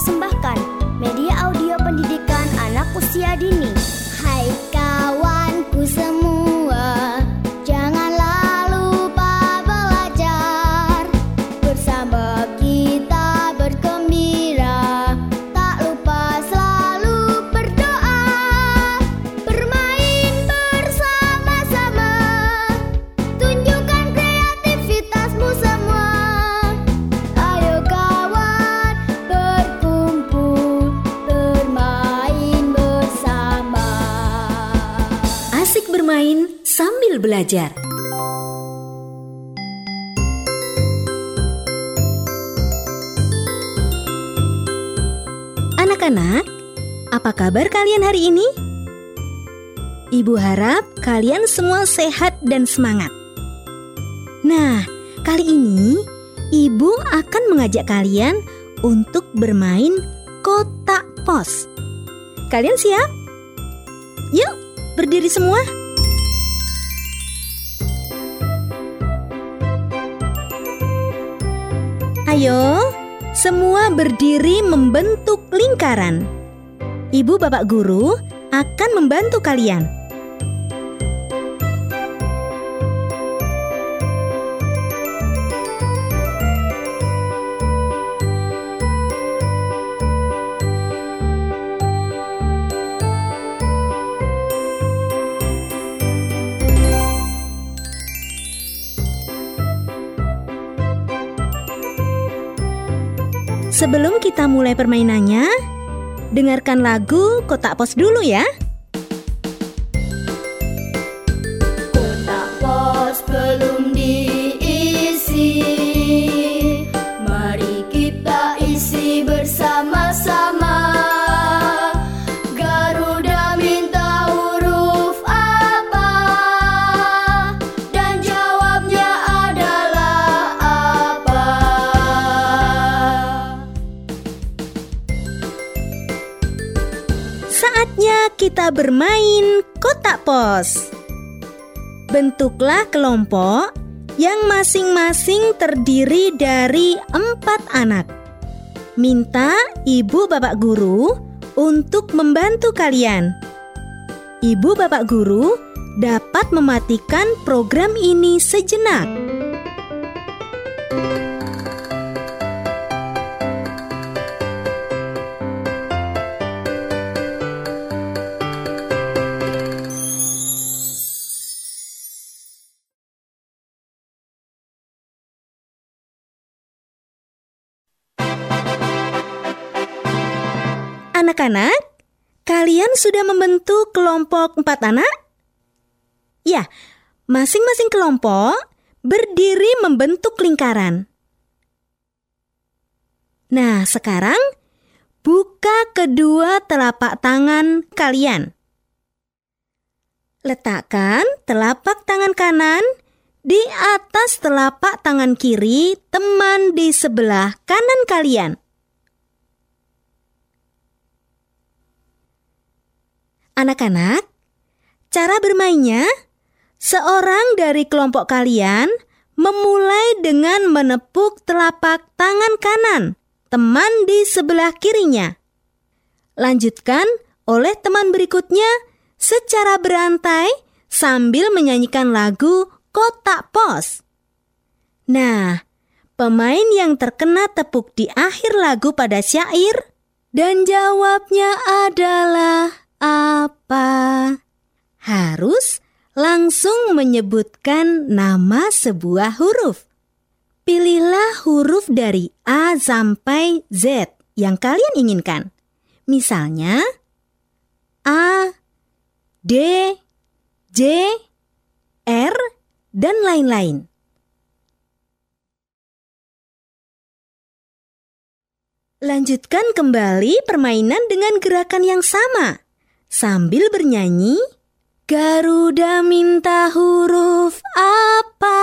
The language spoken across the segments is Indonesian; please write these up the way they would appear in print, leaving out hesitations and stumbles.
mempersembahkan media audio pendidikan anak usia dini. Hai kawanku semua, janganlah lupa belajar. Bersama kita bergembira, tak lupa selalu berdoa. Bermain bersama-sama, tunjukkan kreativitasmu semua. Ayo kawan, berkumpul, bermain bersama. Asik bermain sambil belajar. Anak-anak, apa kabar kalian hari ini? Ibu harap kalian semua sehat dan semangat. Nah, kali ini Ibu akan mengajak kalian untuk bermain kotak pos. Kalian siap? Yuk, berdiri semua. Ayo, semua berdiri membentuk lingkaran. Ibu bapak guru akan membantu kalian. Sebelum kita mulai permainannya, dengarkan lagu Kotak Pos dulu ya. Kotak pos belum diisi, mari kita isi bersama-sama. Garuda minta huruf apa, dan jawabnya adalah apa. Saatnya kita bermain kotak pos. Bentuklah kelompok yang masing-masing terdiri dari 4 anak. Minta ibu bapak guru untuk membantu kalian. Ibu bapak guru dapat mematikan program ini sejenak. Anak-anak, kalian sudah membentuk kelompok 4 anak? Ya, masing-masing kelompok berdiri membentuk lingkaran. Nah, sekarang buka kedua telapak tangan kalian. Letakkan telapak tangan kanan di atas telapak tangan kiri teman di sebelah kanan kalian. Anak-anak, cara bermainnya, seorang dari kelompok kalian memulai dengan menepuk telapak tangan kanan teman di sebelah kirinya. Lanjutkan oleh teman berikutnya secara berantai sambil menyanyikan lagu Kotak Pos. Nah, pemain yang terkena tepuk di akhir lagu pada syair dan jawabnya adalah apa? Harus langsung menyebutkan nama sebuah huruf. Pilihlah huruf dari A sampai Z yang kalian inginkan. Misalnya A, D, J, R, dan lain-lain. Lanjutkan kembali permainan dengan gerakan yang sama. Sambil bernyanyi, Garuda minta huruf apa?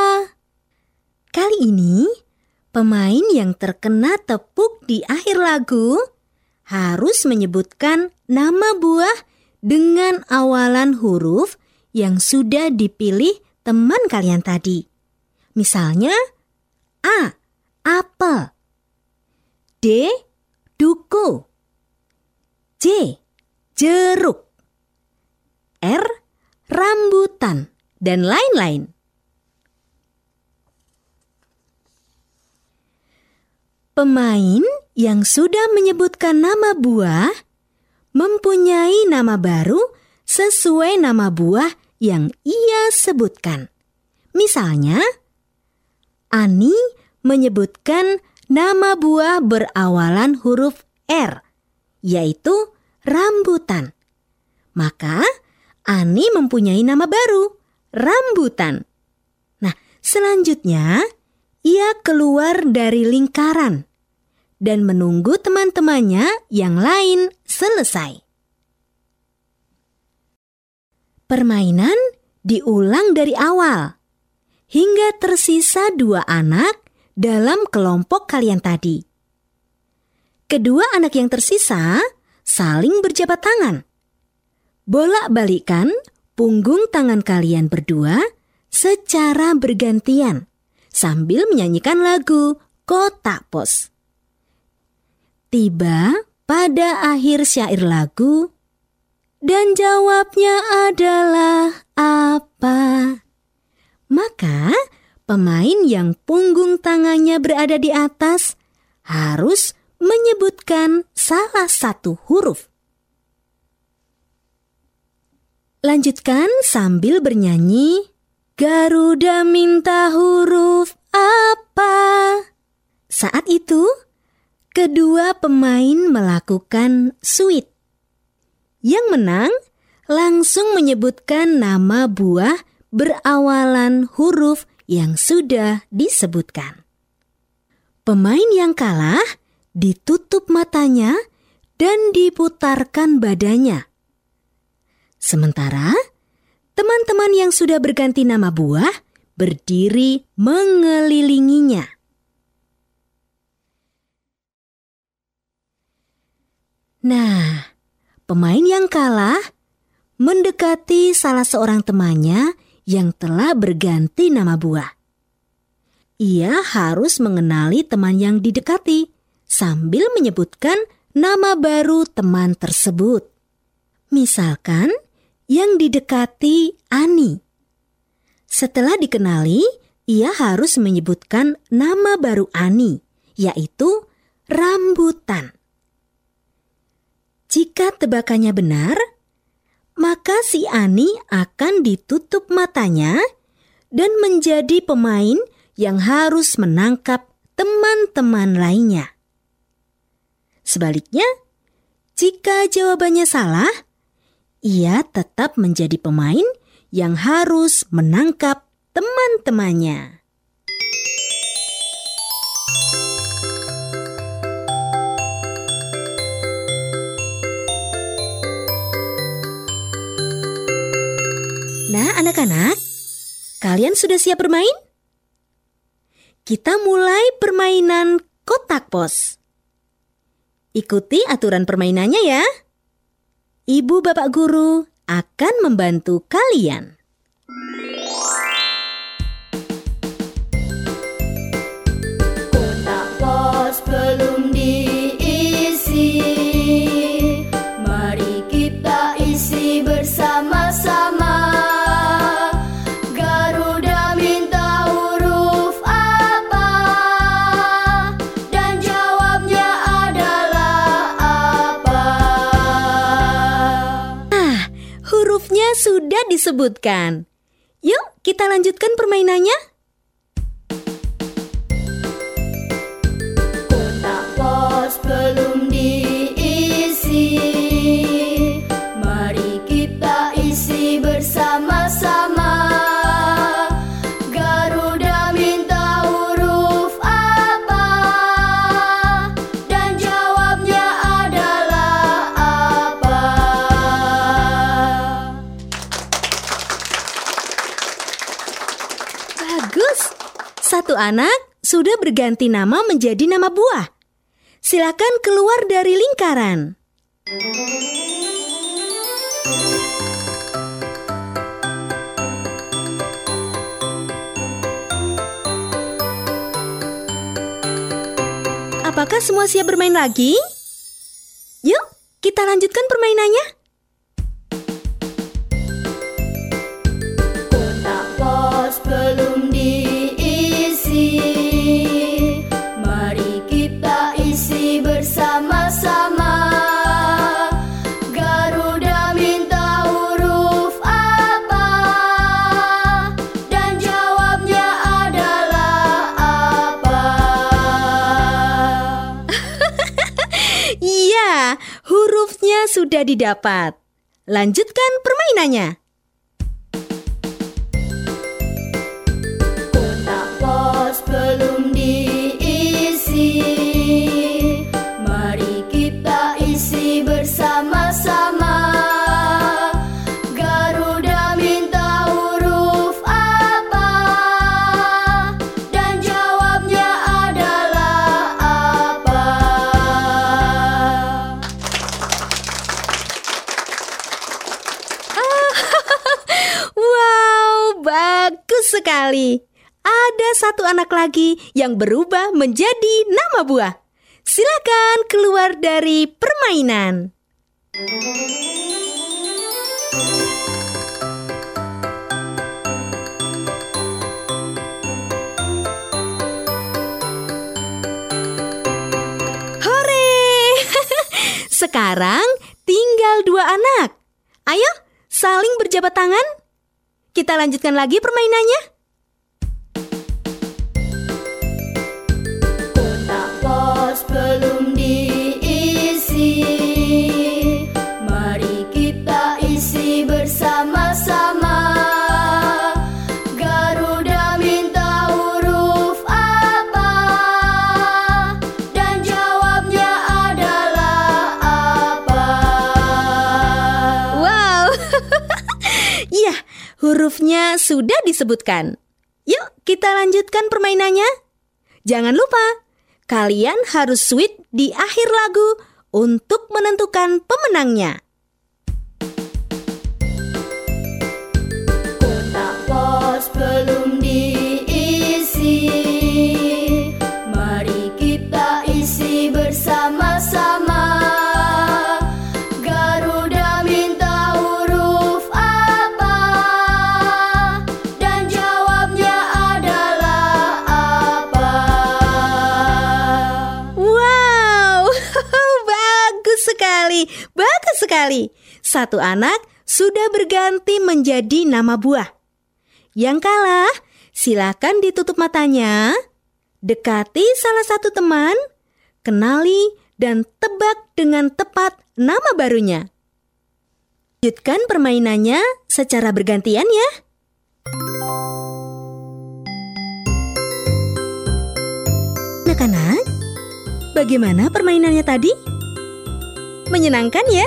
Kali ini, pemain yang terkena tepuk di akhir lagu harus menyebutkan nama buah dengan awalan huruf yang sudah dipilih teman kalian tadi. Misalnya, A, apel. D, duku. J. Jeruk. R. Rambutan, dan lain-lain. Pemain yang sudah menyebutkan nama buah mempunyai nama baru sesuai nama buah yang ia sebutkan. Misalnya, Ani menyebutkan nama buah berawalan huruf R, yaitu rambutan. Maka, Ani mempunyai nama baru, rambutan. Nah, selanjutnya, ia keluar dari lingkaran dan menunggu teman-temannya yang lain selesai. Permainan diulang dari awal hingga tersisa 2 anak dalam kelompok kalian tadi. Kedua anak yang tersisa saling berjabat tangan. Bolak-balikkan punggung tangan kalian berdua secara bergantian sambil menyanyikan lagu Kotak Pos. Tiba pada akhir syair lagu, dan jawabnya adalah apa? Maka pemain yang punggung tangannya berada di atas harus menyebutkan salah satu huruf. Lanjutkan sambil bernyanyi, Garuda minta huruf apa? Saat itu, kedua pemain melakukan suit. Yang menang langsung menyebutkan nama buah berawalan huruf yang sudah disebutkan. Pemain yang kalah ditutup matanya dan diputarkan badannya. Sementara teman-teman yang sudah berganti nama buah berdiri mengelilinginya. Nah, pemain yang kalah mendekati salah seorang temannya yang telah berganti nama buah. Ia harus mengenali teman yang didekati sambil menyebutkan nama baru teman tersebut. Misalkan, yang didekati Ani. Setelah dikenali, ia harus menyebutkan nama baru Ani, yaitu rambutan. Jika tebakannya benar, maka si Ani akan ditutup matanya dan menjadi pemain yang harus menangkap teman-teman lainnya. Sebaliknya, jika jawabannya salah, ia tetap menjadi pemain yang harus menangkap teman-temannya. Nah, anak-anak, kalian sudah siap bermain? Kita mulai permainan kotak pos. Ikuti aturan permainannya ya. Ibu bapak guru akan membantu kalian. Kotak pos belum diisi, mari kita isi bersama-sama. Garuda minta huruf apa? Dan jawabnya adalah apa? Hurufnya sudah disebutkan. Yuk, kita lanjutkan permainannya. Kotak pos belum diisi, mari kita isi bersama-sama. Garuda minta huruf apa? Dan jawabnya adalah apa? Bagus. Satu anak sudah berganti nama menjadi nama buah. Silakan keluar dari lingkaran. Apakah semua siap bermain lagi? lanjutkan permainannya. Kotak pos belum diisi, mari kita isi bersama-sama. Garuda minta huruf apa? Dan jawabnya adalah apa? Iya, hurufnya sudah didapat. Lanjutkan permainannya. Kotak pos belum diisi, mari kita isi bersama-sama. Garuda minta huruf apa? Dan jawabnya adalah apa? Wow, bagus sekali. Ada satu anak lagi yang berubah menjadi nama buah. Silakan keluar dari permainan. Hore! Sekarang tinggal 2 anak. Ayo, saling berjabat tangan. Kita lanjutkan lagi permainannya. Kotak pos belum diisi, mari kita isi bersama-sama. Garuda minta huruf apa? Dan jawabnya adalah apa? Wow, iya, hurufnya sudah disebutkan. Yuk, kita lanjutkan permainannya. Jangan lupa, kalian harus sweet di akhir lagu untuk menentukan pemenangnya. Kotak pos belum diisi, mari kita isi bersama-sama. Garuda minta huruf apa? Dan jawabnya adalah apa? Wow, bagus sekali, bagus sekali. Satu anak sudah berganti menjadi nama buah. Yang kalah, silakan ditutup matanya, dekati salah satu teman, kenali dan tebak dengan tepat nama barunya. Lanjutkan permainannya secara bergantian ya. Anak-anak, bagaimana permainannya tadi? Menyenangkan ya?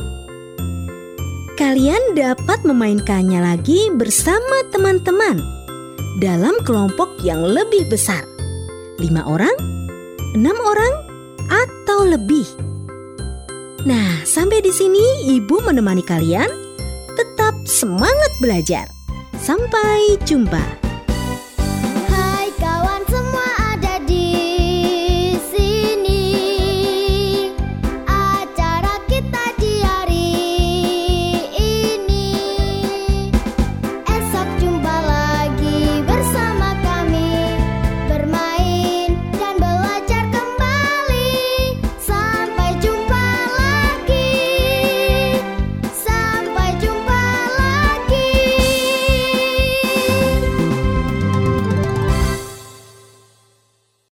Kalian dapat memainkannya lagi bersama teman-teman dalam kelompok yang lebih besar. 5 orang, 6 orang, atau lebih. Nah, sampai di sini Ibu menemani kalian. Tetap semangat belajar. Sampai jumpa.